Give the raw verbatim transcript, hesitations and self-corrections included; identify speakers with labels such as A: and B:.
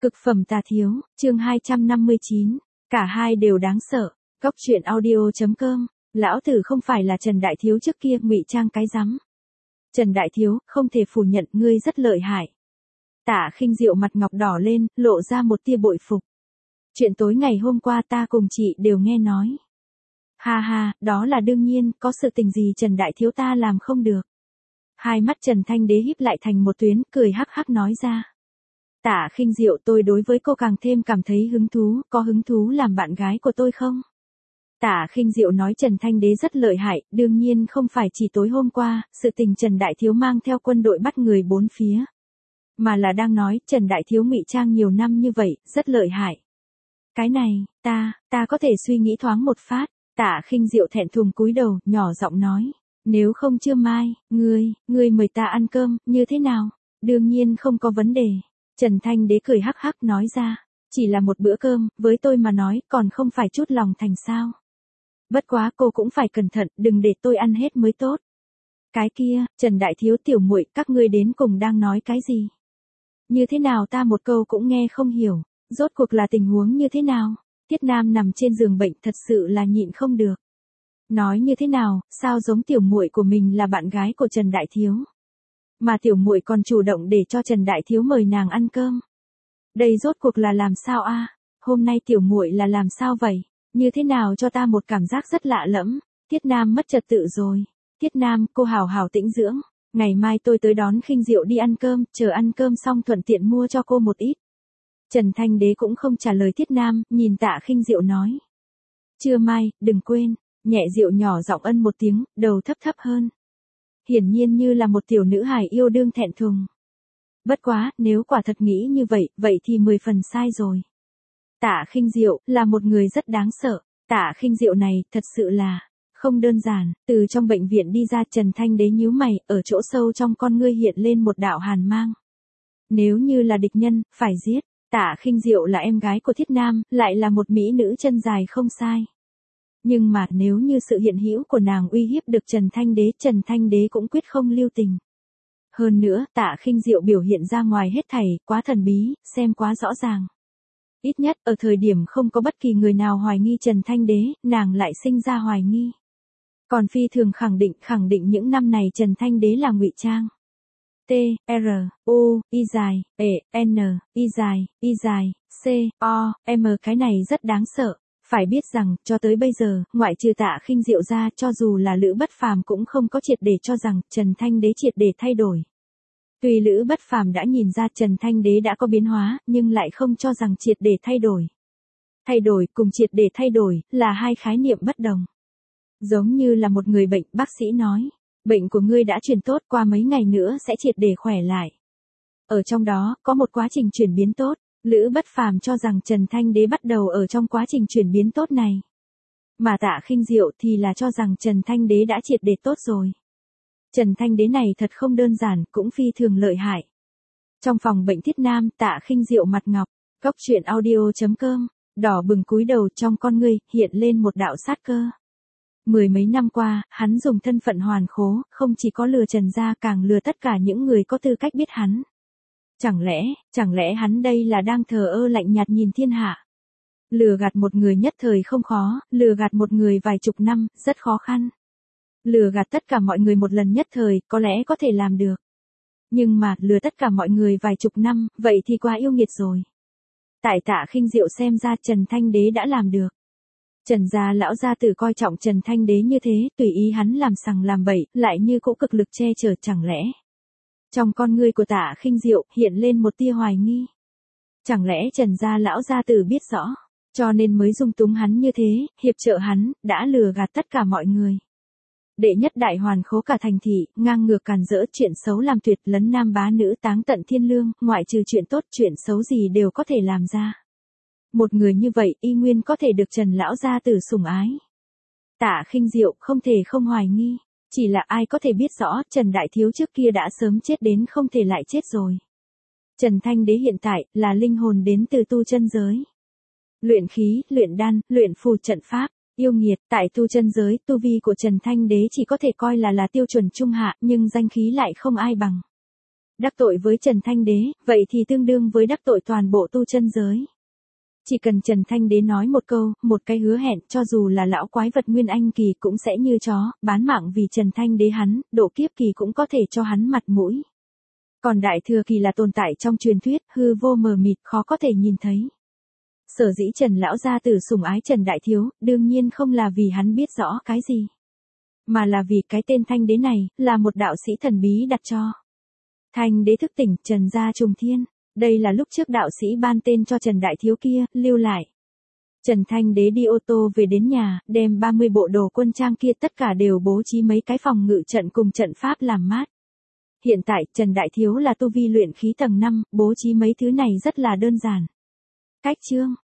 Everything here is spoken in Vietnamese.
A: Cực phẩm tà thiếu, chương hai trăm năm mươi chín, cả hai đều đáng sợ. Góc truyện audio chấm com, lão tử không phải là Trần Đại Thiếu trước kia ngụy trang cái rắm. Trần Đại Thiếu, không thể phủ nhận ngươi rất lợi hại. Tạ Khinh Diệu mặt ngọc đỏ lên, lộ ra một tia bội phục. Chuyện tối ngày hôm qua ta cùng chị đều nghe nói. Ha ha, đó là đương nhiên, có sự tình gì Trần Đại Thiếu ta làm không được. Hai mắt Trần Thanh Đế híp lại thành một tuyến, cười hắc hắc nói ra. Tạ Khinh Diệu, tôi đối với cô càng thêm cảm thấy hứng thú, có hứng thú làm bạn gái của tôi không? Tạ Khinh Diệu nói Trần Thanh Đế rất lợi hại, đương nhiên không phải chỉ tối hôm qua, sự tình Trần Đại Thiếu mang theo quân đội bắt người bốn phía. Mà là đang nói, Trần Đại Thiếu ngụy trang nhiều năm như vậy, rất lợi hại. Cái này, ta, ta có thể suy nghĩ thoáng một phát. Tạ Khinh Diệu thẹn thùng cúi đầu, nhỏ giọng nói. Nếu không trưa mai, ngươi, ngươi mời ta ăn cơm, như thế nào? Đương nhiên không có vấn đề. Trần Thanh Đế cười hắc hắc nói ra. Chỉ là một bữa cơm, với tôi mà nói, còn không phải chút lòng thành sao. Bất quá cô cũng phải cẩn thận, đừng để tôi ăn hết mới tốt. Cái kia, Trần Đại Thiếu tiểu muội, các ngươi đến cùng đang nói cái gì? Như thế nào ta một câu cũng nghe không hiểu, rốt cuộc là tình huống như thế nào? Tiết Nam nằm trên giường bệnh thật sự là nhịn không được. Nói như thế nào, sao giống tiểu muội của mình là bạn gái của Trần Đại Thiếu? Mà tiểu muội còn chủ động để cho Trần Đại Thiếu mời nàng ăn cơm. Đây rốt cuộc là làm sao a? Hôm nay tiểu muội là làm sao vậy? Như thế nào cho ta một cảm giác rất lạ lẫm. Tiết Nam mất trật tự rồi. Tiết Nam, cô hào hào tĩnh dưỡng. Ngày mai tôi tới đón Khinh Diệu đi ăn cơm, chờ ăn cơm xong thuận tiện mua cho cô một ít. Trần Thanh Đế cũng không trả lời Tiết Nam, nhìn Tạ Khinh Diệu nói. Trưa mai, đừng quên. Nhẹ Diệu nhỏ giọng ân một tiếng, đầu thấp thấp hơn. Hiển nhiên như là một tiểu nữ hài yêu đương thẹn thùng. Bất quá, nếu quả thật nghĩ như vậy, vậy thì mười phần sai rồi. Tạ Khinh Diệu là một người rất đáng sợ. Tạ Khinh Diệu này thật sự là không đơn giản. Từ trong bệnh viện đi ra, Trần Thanh Đế nhíu mày, ở chỗ sâu trong con ngươi hiện lên một đạo hàn mang. Nếu như là địch nhân, phải giết. Tạ Khinh Diệu là em gái của Thiết Nam, lại là một mỹ nữ chân dài không sai. Nhưng mà nếu như sự hiện hữu của nàng uy hiếp được Trần Thanh Đế, Trần Thanh Đế cũng quyết không lưu tình. Hơn nữa, Tạ Khinh Diệu biểu hiện ra ngoài hết thảy, quá thần bí, xem quá rõ ràng. Ít nhất, ở thời điểm không có bất kỳ người nào hoài nghi Trần Thanh Đế, nàng lại sinh ra hoài nghi. Còn phi thường khẳng định, khẳng định những năm này Trần Thanh Đế là ngụy trang. T, R, U, Y dài, E, N, Y dài, Y dài, C, O, M cái này rất đáng sợ. Phải biết rằng, cho tới bây giờ, ngoại trừ Tạ Khinh Diệu ra, cho dù là Lữ Bất Phàm cũng không có triệt để cho rằng Trần Thanh Đế triệt để thay đổi. Tuy Lữ Bất Phàm đã nhìn ra Trần Thanh Đế đã có biến hóa, nhưng lại không cho rằng triệt để thay đổi. Thay đổi cùng triệt để thay đổi là hai khái niệm bất đồng. Giống như là một người bệnh, bác sĩ nói, bệnh của ngươi đã chuyển tốt, qua mấy ngày nữa sẽ triệt để khỏe lại. Ở trong đó, có một quá trình chuyển biến tốt. Lữ Bất Phàm cho rằng Trần Thanh Đế bắt đầu ở trong quá trình chuyển biến tốt này. Mà Tạ Khinh Diệu thì là cho rằng Trần Thanh Đế đã triệt để tốt rồi. Trần Thanh Đế này thật không đơn giản, cũng phi thường lợi hại. Trong phòng bệnh Thiết Nam, Tạ Khinh Diệu mặt ngọc, góc truyện audio chấm com, đỏ bừng cúi đầu, trong con ngươi hiện lên một đạo sát cơ. Mười mấy năm qua, hắn dùng thân phận hoàn khố, không chỉ có lừa Trần gia, càng lừa tất cả những người có tư cách biết hắn. Chẳng lẽ, chẳng lẽ hắn đây là đang thờ ơ lạnh nhạt nhìn thiên hạ? Lừa gạt một người nhất thời không khó, lừa gạt một người vài chục năm, rất khó khăn. Lừa gạt tất cả mọi người một lần nhất thời, có lẽ có thể làm được. Nhưng mà, lừa tất cả mọi người vài chục năm, vậy thì quá yêu nghiệt rồi. Tại Tạ Khinh Diệu xem ra Trần Thanh Đế đã làm được. Trần gia lão gia tử coi trọng Trần Thanh Đế như thế, tùy ý hắn làm sằng làm bậy, lại như cỗ cực lực che chở, chẳng lẽ. Trong con ngươi của Tạ Khinh Diệu hiện lên một tia hoài nghi. Chẳng lẽ Trần gia lão gia tử biết rõ, cho nên mới dung túng hắn như thế, hiệp trợ hắn, đã lừa gạt tất cả mọi người. Đệ nhất đại hoàn khố cả thành thị, ngang ngược càn rỡ, chuyện xấu làm tuyệt, lấn nam bá nữ, táng tận thiên lương, ngoại trừ chuyện tốt, chuyện xấu gì đều có thể làm ra. Một người như vậy, y nguyên có thể được Trần lão gia tử sủng ái. Tạ Khinh Diệu không thể không hoài nghi. Chỉ là ai có thể biết rõ, Trần Đại Thiếu trước kia đã sớm chết đến không thể lại chết rồi. Trần Thanh Đế hiện tại, là linh hồn đến từ tu chân giới. Luyện khí, luyện đan, luyện phù trận pháp, yêu nghiệt, tại tu chân giới, tu vi của Trần Thanh Đế chỉ có thể coi là là tiêu chuẩn trung hạ, nhưng danh khí lại không ai bằng. Đắc tội với Trần Thanh Đế, vậy thì tương đương với đắc tội toàn bộ tu chân giới. Chỉ cần Trần Thanh Đế nói một câu, một cái hứa hẹn, cho dù là lão quái vật Nguyên Anh kỳ cũng sẽ như chó, bán mạng vì Trần Thanh Đế hắn, độ kiếp kỳ cũng có thể cho hắn mặt mũi. Còn đại thừa kỳ là tồn tại trong truyền thuyết, hư vô mờ mịt, khó có thể nhìn thấy. Sở dĩ Trần lão gia tử sủng ái Trần Đại Thiếu, đương nhiên không là vì hắn biết rõ cái gì, mà là vì cái tên Thanh Đế này, là một đạo sĩ thần bí đặt cho. Thanh Đế thức tỉnh, Trần gia trùng thiên. Đây là lúc trước đạo sĩ ban tên cho Trần Đại Thiếu kia, lưu lại. Trần Thanh Đế đi ô tô về đến nhà, đem ba mươi bộ đồ quân trang kia tất cả đều bố trí mấy cái phòng ngự trận cùng trận pháp làm mát. Hiện tại, Trần Đại Thiếu là tu vi luyện khí tầng năm, bố trí mấy thứ này rất là đơn giản. Cách chương,